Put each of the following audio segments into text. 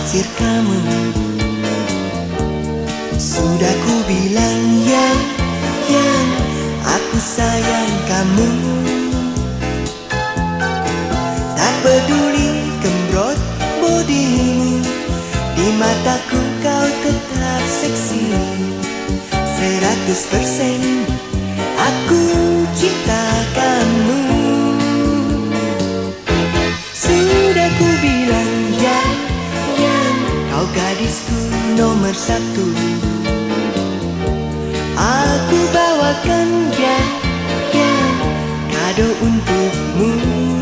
naksir kamu. Sudah ku bilang yang aku sayang kamu. Tak peduli gembrot bodimu, di mataku kau tetap seksi. 100% aku cinta kamu. Sudah ku bilang yang kau gadisku nomor satu. Aku bawakan yang kado untukmu.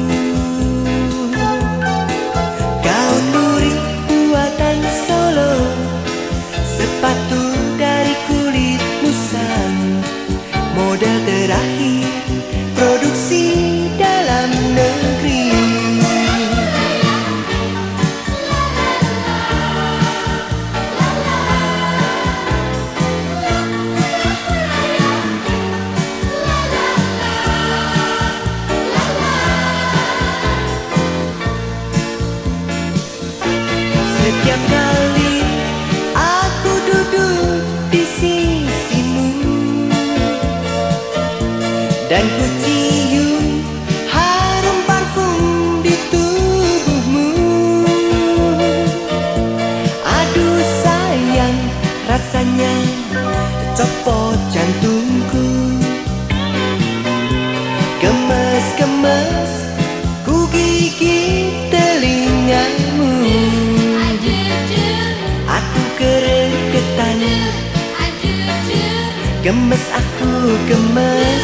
Gaun lurik buatan Solo, sepatu dari kulit musang, model terakhir produksi dalam negeri. Setiap kali aku duduk di sisimu dan ku cium harum parfum di tubuhmu. Aduh sayang, rasanya copot jantungku. Gemes-gemes ku gigit telingamu. Aku keregetan, gemes aku gemes.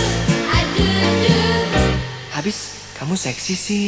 Habis kamu seksi sih.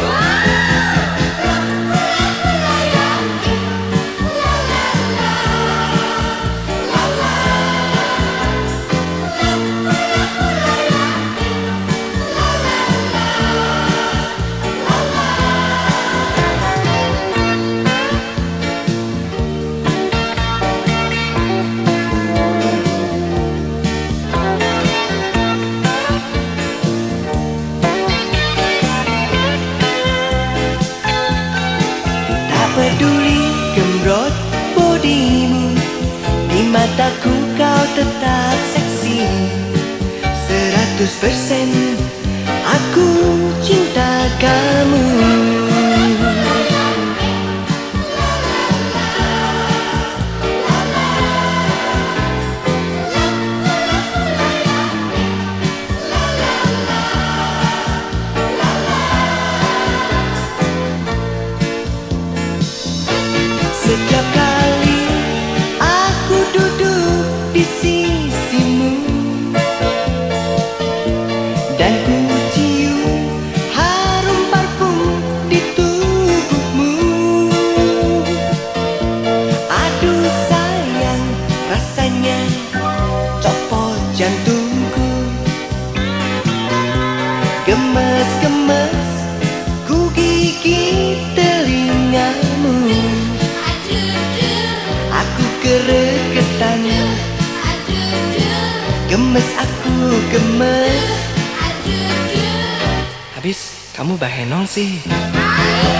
Peduli gembrot bodimu, di mataku kau tetap seksi. 100% aku cinta kamu. Setiap kali aku duduk di sisimu dan ku cium harum parfum di tubuhmu. Aduh sayang, rasanya copot jantungku. Gemes-gemes ku gigit telingamu. Aku keregetan, gemes aku gemes. Habis kamu bahenol sih.